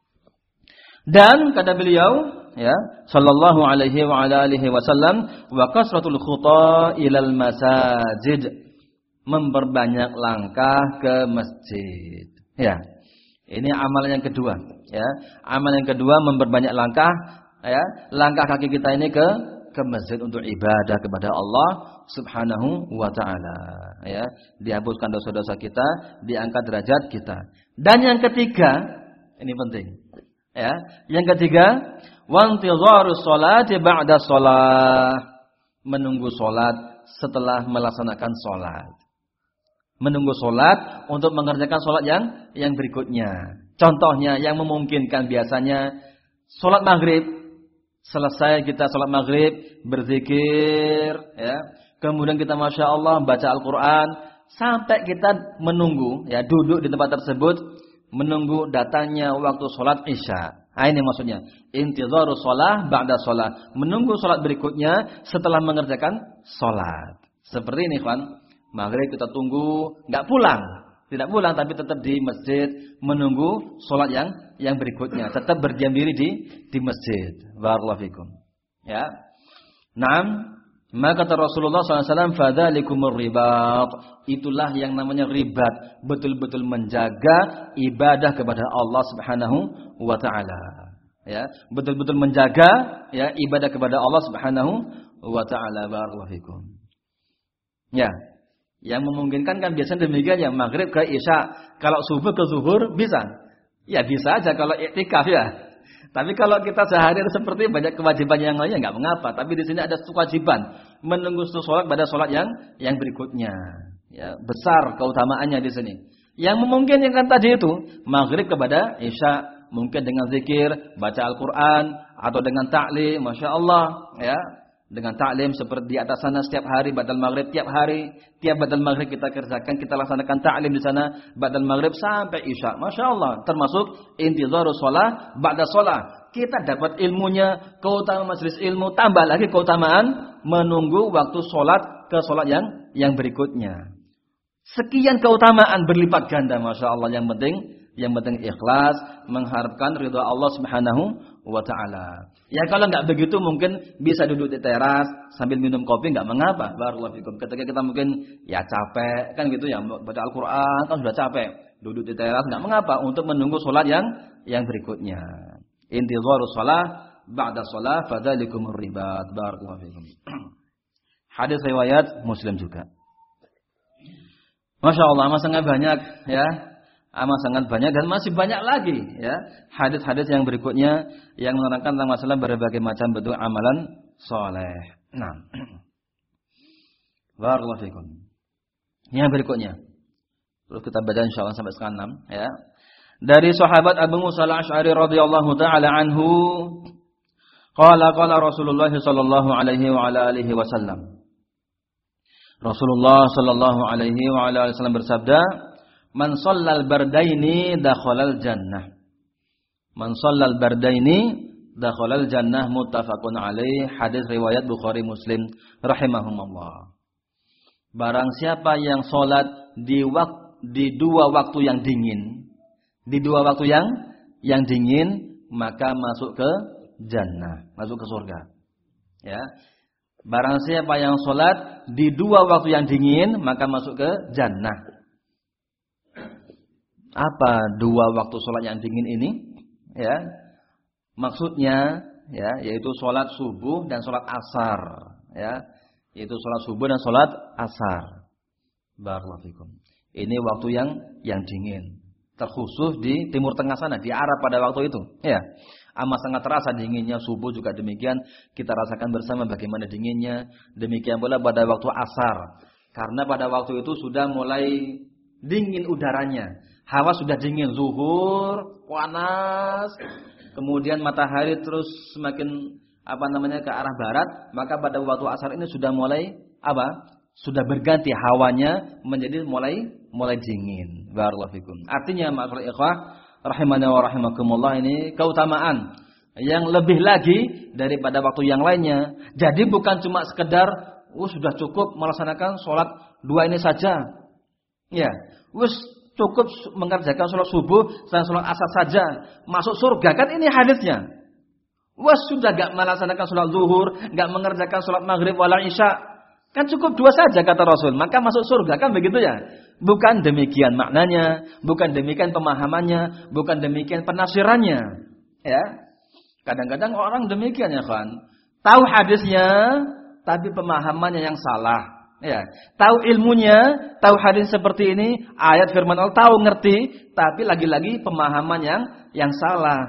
Dan kata beliau, ya, sallallahu alaihi wa ala alihi wasallam, wa kasratul khuta ilal masajid, memperbanyak langkah ke masjid. Ya. Ini amalan yang kedua, ya. Amalan yang kedua memperbanyak langkah, ya, langkah kaki kita ini ke masjid untuk ibadah kepada Allah Subhanahu wa taala, ya. Dihapuskan dosa-dosa kita, diangkat derajat kita. Dan yang ketiga, ini penting. Ya. Yang ketiga, wantidharus sholati ba'da shalah. Menunggu salat setelah melaksanakan salat. Menunggu salat untuk mengerjakan salat yang berikutnya. Contohnya yang memungkinkan biasanya salat maghrib, selesai kita salat maghrib, berzikir, ya. Kemudian kita Masya Allah baca Al-Quran, sampai kita menunggu, ya, duduk di tempat tersebut, menunggu datangnya waktu salat Isya. Nah, ini maksudnya. Intidharus shalah ba'da shalah. Menunggu salat berikutnya setelah mengerjakan salat. Seperti ini, kawan. Maghrib kita tunggu, enggak pulang. Tidak pulang tapi tetap di masjid menunggu salat yang berikutnya. Tetap berdiam diri di masjid. Barakallahu fikum. Ya. Naam, maka kata Rasulullah SAW, fadzalikumur ribat. Itulah yang namanya ribat, betul-betul menjaga ibadah kepada Allah Subhanahu wa taala. Ya, betul-betul menjaga ya ibadah kepada Allah Subhanahu wa taala. Barakallahu fikum. Ya. Yang memungkinkan kan biasanya demikian ya, maghrib ke isya. Kalau subuh ke zuhur bisa. Ya bisa aja kalau iktikaf ya. Tapi kalau kita sehari seperti banyak kewajiban yang lainnya enggak mengapa. Tapi di sini ada kewajiban menunggu salat pada salat yang berikutnya. Ya, besar keutamaannya di sini. Yang memungkinkan tadi itu maghrib kepada isya, mungkin dengan zikir, baca Al-Quran atau dengan ta'lim, Masya Allah, ya. Dengan ta'lim seperti di atas sana setiap hari badal maghrib, tiap hari, tiap badal maghrib kita kerjakan, kita laksanakan ta'lim di sana badal maghrib sampai isya. Masya Allah, termasuk intidharus shalah ba'da shalah. Kita dapat ilmunya, keutamaan majelis ilmu, tambah lagi keutamaan menunggu waktu sholat ke sholat yang berikutnya. Sekian keutamaan berlipat ganda, Masya Allah. Yang penting ikhlas, mengharapkan ridha Allah Subhanahu wa taala. Ya kalau enggak begitu mungkin bisa duduk di teras sambil minum kopi enggak mengapa. Barakallahu fikum. Ketika kita mungkin ya capek kan gitu ya, baca Al-Qur'an kan sudah capek. Duduk di teras enggak mengapa untuk menunggu salat yang berikutnya. Intidharus shalah ba'da shalah fadzalikumur ribat. Barakallahu fikum. Hadis riwayat Muslim juga. Masya Allah, amat sangat banyak ya. Amat sangat banyak dan masih banyak lagi ya hadis-hadis yang berikutnya yang menerangkan tentang masalah berbagai macam bentuk amalan soleh. Nah, barakallahu fikum. Yang berikutnya, terus kita baca insyaallah sampai setengah 6 ya. Dari sahabat Abu Musa al-Asy'ari radhiyallahu taala anhu, qala Rasulullah sallallahu alaihi wa ala alihi wasallam. Rasulullah sallallahu alaihi wa ala alihi wasallam bersabda, man shallal bardaini dakhalal jannah. Man shallal bardaini dakhalal jannah, muttafaqun alaih. Hadis riwayat Bukhari Muslim rahimahumullah. Barang siapa yang salat di dua waktu yang dingin, di dua waktu yang dingin, maka masuk ke jannah, masuk ke surga. Ya. Barang siapa yang salat di dua waktu yang dingin, maka masuk ke jannah. Apa dua waktu sholat yang dingin ini? Ya, maksudnya ya, yaitu sholat subuh dan sholat asar. Ya, yaitu sholat subuh dan sholat asar. Barakallahu fikum. Ini waktu yang dingin, terkhusus di Timur Tengah sana, di Arab pada waktu itu. Ya, amat sangat terasa dinginnya. Subuh juga demikian, kita rasakan bersama bagaimana dinginnya. Demikian pula pada waktu asar, karena pada waktu itu sudah mulai dingin udaranya. Hawa sudah dingin, zuhur, panas, kemudian matahari terus semakin ke arah barat, maka pada waktu asar ini sudah mulai sudah berganti hawanya menjadi mulai dingin. Barakallahu fikum. Artinya ma'asyiral ikhwah rahimana wa rahimakumullah, ini keutamaan yang lebih lagi daripada waktu yang lainnya. Jadi bukan cuma sekedar sudah cukup melaksanakan sholat dua ini saja. Ya, cukup mengerjakan sholat subuh dan sholat asar saja masuk surga, kan ini hadisnya. Sudah gak melaksanakan sholat zuhur, gak mengerjakan sholat maghrib wala isya, kan cukup dua saja kata Rasul, maka masuk surga, kan begitu ya. Bukan demikian maknanya, bukan demikian pemahamannya, bukan demikian penafsirannya. Ya, kadang-kadang orang demikian ya kan, tahu hadisnya tapi pemahamannya yang salah. Ya, tahu ilmunya, tahu hadis seperti ini, ayat firman Allah tahu ngerti, tapi lagi-lagi pemahaman yang salah.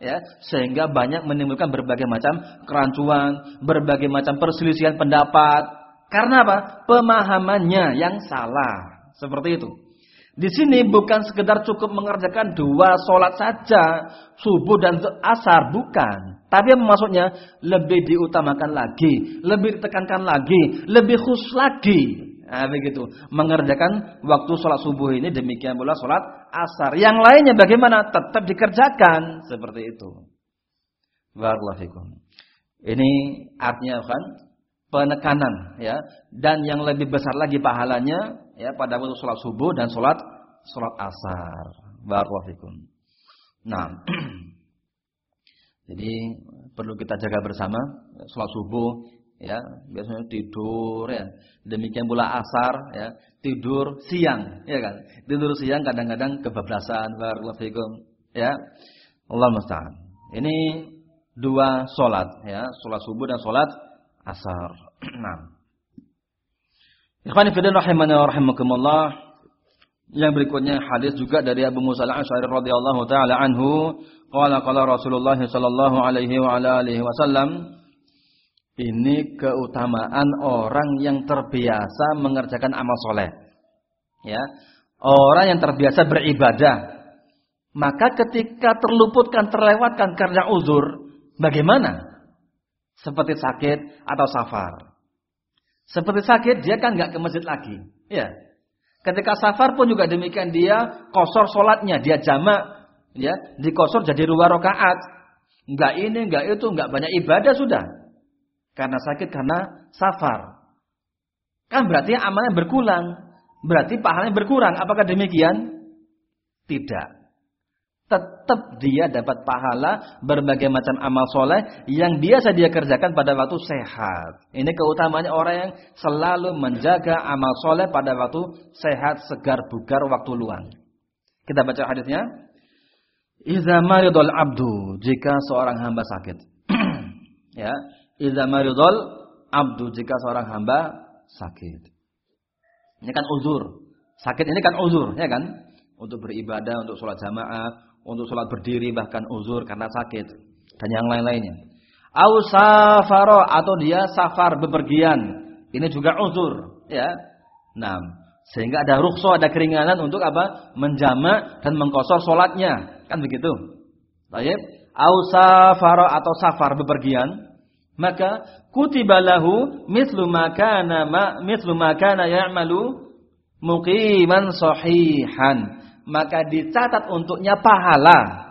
ya, sehingga banyak menimbulkan berbagai macam kerancuan, berbagai macam perselisihan pendapat. Karena apa? Pemahamannya yang salah. Seperti itu. Di sini bukan sekedar cukup mengerjakan 2 sholat saja, subuh dan asar, bukan. Tapi yang maksudnya lebih diutamakan lagi, lebih ditekankan lagi, lebih khusus lagi. Nah, begitu. Mengerjakan waktu sholat subuh ini, demikian pula sholat asar. Yang lainnya bagaimana? Tetap dikerjakan. Seperti itu. Barakallahu fikum. Ini artinya kan penekanan, ya. Dan yang lebih besar lagi pahalanya, ya, pada waktu sholat subuh dan sholat asar. Barakallahu fikum. Nah, jadi perlu kita jaga bersama sholat subuh. Ya, biasanya tidur, ya. Demikian pula asar, ya, tidur siang, ya kan? Tidur siang kadang-kadang kebablasan, barakallahu fikum, ya. Allah musta'an. Ini 2 salat, ya, salat subuh dan salat asar. Nah. Ikhwani fillah rahimani wa rahimakumullah. Yang berikutnya hadis juga dari Abu Musa al-Asy'ari radhiyallahu taala anhu, qala Rasulullah sallallahu alaihi wa ala alihi wasallam. Ini keutamaan orang yang terbiasa mengerjakan amal soleh. Ya, orang yang terbiasa beribadah. Maka ketika terluputkan, terlewatkan karena uzur, bagaimana? Seperti sakit atau safar. Seperti sakit, dia kan nggak ke masjid lagi. Ya. Ketika safar pun juga demikian, dia qashar sholatnya, dia jamak, ya, dikosor jadi 2 rakaat. Nggak ini, nggak itu, nggak banyak ibadah sudah. Karena sakit, karena safar. Kan berarti amalnya berkurang. Berarti pahalanya berkurang. Apakah demikian? Tidak. Tetap dia dapat pahala berbagai macam amal soleh yang biasa dia kerjakan pada waktu sehat. Ini keutamaannya orang yang selalu menjaga amal soleh pada waktu sehat, segar, bugar, waktu luang. Kita baca hadisnya. Iza maridul abdu, jika seorang hamba sakit. Ya. Idza maridul abdu, jika seorang hamba sakit. Ini kan uzur. Sakit ini kan uzur, ya kan? Untuk beribadah, untuk sholat jamaah, untuk sholat berdiri, bahkan uzur karena sakit. Dan yang lain-lainnya. Au safaro, atau dia safar, bepergian. Ini juga uzur, ya. Nah, sehingga ada rukhsah, ada keringanan untuk apa? Menjamak dan mengqashar sholatnya. Kan begitu. Baik. Au safaro, atau safar, bepergian. Maka kutiba lahu mislu ma kana ya'malu muqiman sahihan. Maka dicatat untuknya pahala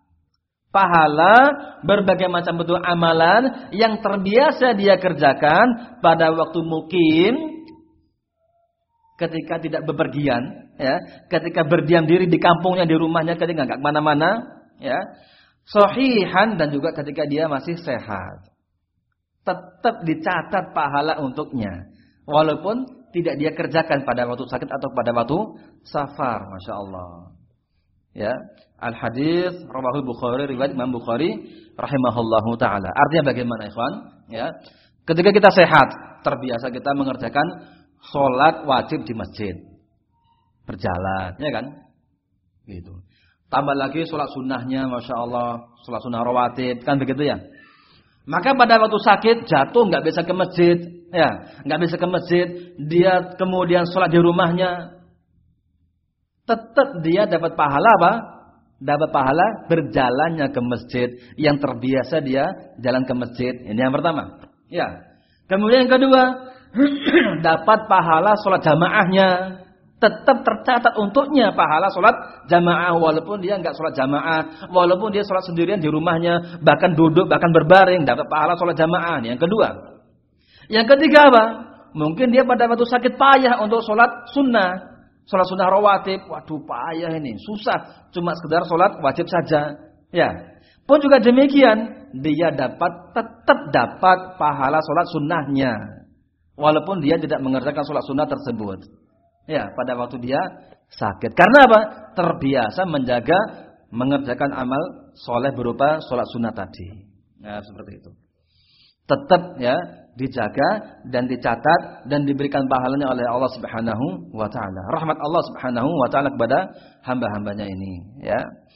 berbagai macam bentuk amalan yang terbiasa dia kerjakan pada waktu mukim, ketika tidak bepergian, ya, ketika berdiam diri di kampungnya, di rumahnya, ketika enggak kemana-mana, ya, sahihan, dan juga ketika dia masih sehat. Tetap dicatat pahala untuknya, walaupun tidak dia kerjakan pada waktu sakit atau pada waktu safar. Masya Allah. Ya, al hadis rawahul Bukhari, riwayat Imam Bukhari rahimahullahu taala. Artinya bagaimana, ikhwan? Ya, ketika kita sehat, terbiasa kita mengerjakan sholat wajib di masjid, berjalan, ya kan? Gitu. Tambah lagi sholat sunnahnya, masya Allah, sholat sunnah rawatib, kan begitu ya? Maka pada waktu sakit jatuh nggak bisa ke masjid, ya, nggak bisa ke masjid, dia kemudian sholat di rumahnya, tetap dia dapat pahala apa? Dapat pahala berjalannya ke masjid, yang terbiasa dia jalan ke masjid. Ini yang pertama. Ya. Kemudian yang kedua, dapat pahala sholat jamaahnya. Tetap tercatat untuknya pahala sholat jamaah, walaupun dia enggak sholat jamaah, walaupun dia sholat sendirian di rumahnya, bahkan duduk, bahkan berbaring, dapat pahala sholat jamaah. Yang kedua. Yang ketiga apa? Mungkin dia pada waktu sakit payah untuk sholat sunnah rawatib. Waduh, payah ini, susah, cuma sekedar sholat wajib saja. Ya, pun juga demikian, dia tetap dapat pahala sholat sunnahnya, walaupun dia tidak mengerjakan sholat sunnah tersebut. Ya, pada waktu dia sakit. Karena apa? Terbiasa mengerjakan amal soleh berupa sholat sunnah tadi. Nah, seperti itu. Tetap ya dijaga dan dicatat dan diberikan pahalanya oleh Allah Subhanahu wa taala. Rahmat Allah Subhanahu wa taala kepada hamba-hambanya ini, ya.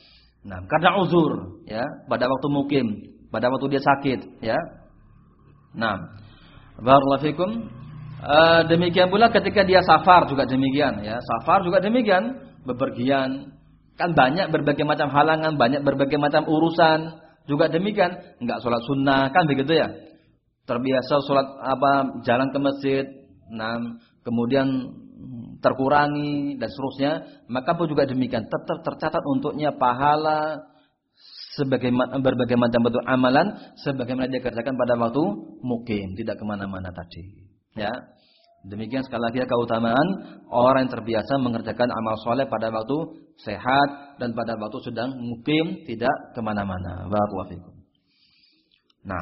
Nah, karena uzur, ya, pada waktu mukim, pada waktu dia sakit, ya. Nah, barakallahu fikum. Demikian pula ketika dia safar juga demikian, ya. Safar juga demikian, bepergian. Kan banyak berbagai macam halangan, banyak berbagai macam urusan, juga demikian. Enggak sholat sunnah, kan begitu ya. Terbiasa sholat jalan ke masjid, nah, kemudian terkurangi dan seterusnya, maka pun juga demikian, tetap tercatat untuknya pahala berbagai macam bentuk amalan sebagaimana dia kerjakan pada waktu mukim, tidak kemana-mana tadi. Ya, demikian sekali lagi keutamaan orang yang terbiasa mengerjakan amal soleh pada waktu sehat dan pada waktu sedang mukim, tidak kemana-mana. Barakallahu fikum. Nah,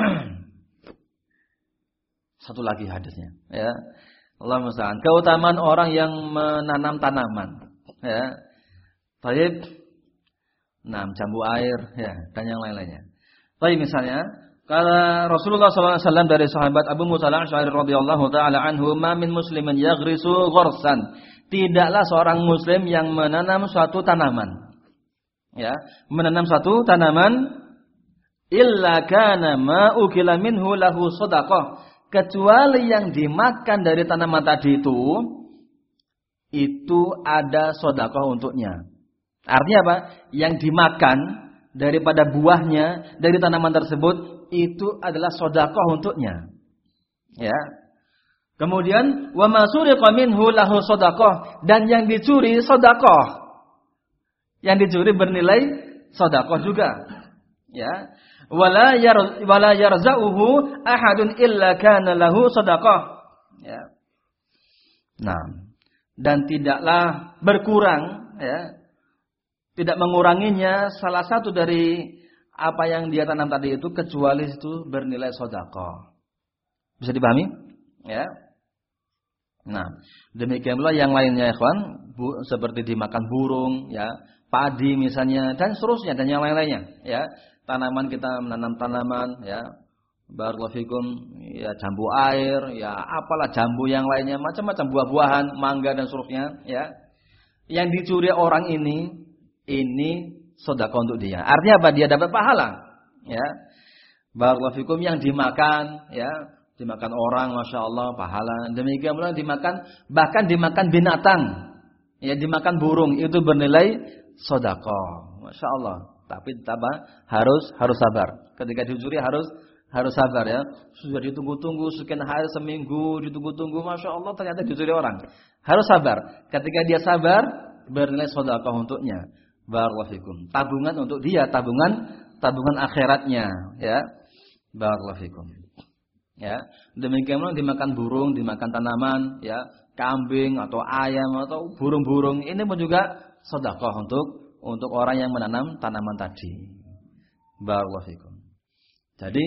satu lagi hadisnya, ya. Allah musta'an. Keutamaan orang yang menanam tanaman, ya. Baik. Nah, jambu air, ya, dan yang lain-lainnya. Baik, misalnya, kata Rasulullah SAW dari sahabat Abu Musa al-Asy'ari radhiyallahu taala anhu, "Ma min muslimin yaghrisu gharsan." Tidaklah seorang muslim yang menanam suatu tanaman. Ya, menanam suatu tanaman illa kana ma ukila minhu lahu shadaqah. Kecuali yang dimakan dari tanaman tadi itu ada sedekah untuknya. Artinya apa? Yang dimakan daripada buahnya dari tanaman tersebut itu adalah sedekah untuknya. Ya. Kemudian wa masuriqa minhu lahu sedekah, dan yang dicuri sedekah. Yang dicuri bernilai sedekah juga. Ya. Wala yarza'uhu ahadun illa kana lahu sedekah. Ya. Nah, dan tidaklah berkurang, ya. Tidak menguranginya salah satu dari apa yang dia tanam tadi itu kecuali itu bernilai sedekah. Bisa dipahami? Ya. Nah, demikian pula yang lainnya, ikhwan, seperti dimakan burung, ya, padi misalnya, dan seterusnya, dan yang lain-lainnya, ya. Tanaman, kita menanam tanaman, ya, barakallahu fikum, ya, jambu air, ya, apalah jambu yang lainnya, macam-macam buah-buahan, mangga dan seterusnya, ya. Yang dicuri orang ini sedekah untuk dia. Artinya apa? Dia dapat pahala, ya. Barakallahu fikum, yang dimakan, ya, dimakan orang, masya Allah, pahala. Demikian pula dimakan, bahkan dimakan binatang, ya, dimakan burung, itu bernilai sedekah, masya Allah. Tapi harus sabar. Ketika dicuri harus sabar, ya. Sudah ditunggu-tunggu sekian hari, seminggu ditunggu-tunggu, masya Allah, ternyata dicuri orang. Harus sabar. Ketika dia sabar, bernilai sedekah untuknya. Barakallahu fikum. Tabungan untuk dia, tabungan akhiratnya, ya. Barakallahu fikum. Ya. Demikian pula dimakan burung, dimakan tanaman, ya, kambing atau ayam atau burung-burung, ini pun juga sedekah untuk orang yang menanam tanaman tadi. Barakallahu fikum. Jadi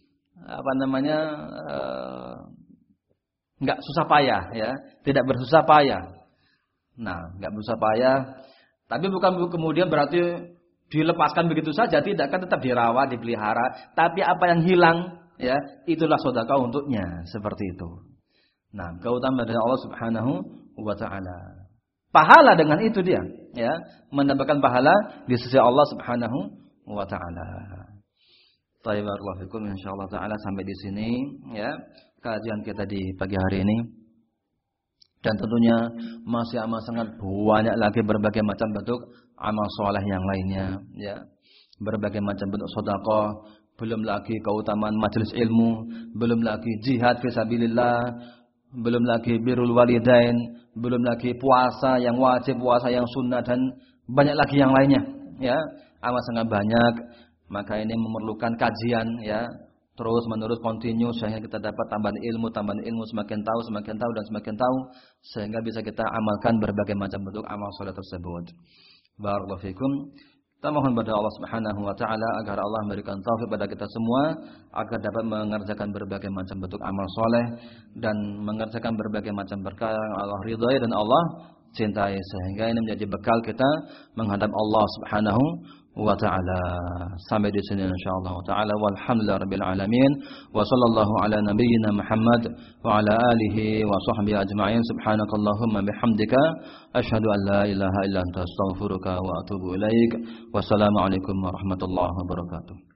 enggak susah payah, ya, tidak bersusah payah. Nah, enggak bersusah payah, tapi bukan kemudian berarti dilepaskan begitu saja, tidak, kan tetap dirawat, dipelihara, tapi apa yang hilang, ya, itulah sedekah untuknya, seperti itu. Nah, keutamaan dari Allah Subhanahu wa taala. Pahala dengan itu dia, ya, mendapatkan pahala di sisi Allah Subhanahu wa taala. Barakallahu fikum, insyaallah taala sampai di sini, ya, kajian kita di pagi hari ini. Dan tentunya masih amat sangat banyak lagi berbagai macam bentuk amal soleh yang lainnya, ya. Berbagai macam bentuk sedekah, belum lagi keutamaan majelis ilmu, belum lagi jihad fisabilillah, belum lagi birrul walidain, belum lagi puasa yang wajib, puasa yang sunnah, dan banyak lagi yang lainnya, ya. Amat sangat banyak, maka ini memerlukan kajian, ya, terus menerus kontinu sehingga kita dapat tambahan ilmu, semakin tahu dan semakin tahu, sehingga bisa kita amalkan berbagai macam bentuk amal soleh tersebut. Barakallahu fikum. Kita mohon kepada Allah Subhanahu wa taala agar Allah memberikan taufik pada kita semua agar dapat mengerjakan berbagai macam bentuk amal soleh dan mengerjakan berbagai macam perkara yang Allah ridhai dan Allah cintai, sehingga ini menjadi bekal kita menghadap Allah Subhanahu wa ta'ala. Sampai di sini insyaallah taala. Walhamdulillahirabbil alamin. Wa sallallahu ala nabiyyina Muhammad wa ala alihi wa sahbihi ajma'in. Subhanakallahumma bihamdika asyhadu an la ilaha illa anta astaghfiruka wa atubu ilaik. Wassalamu alaikum warahmatullahi wabarakatuh.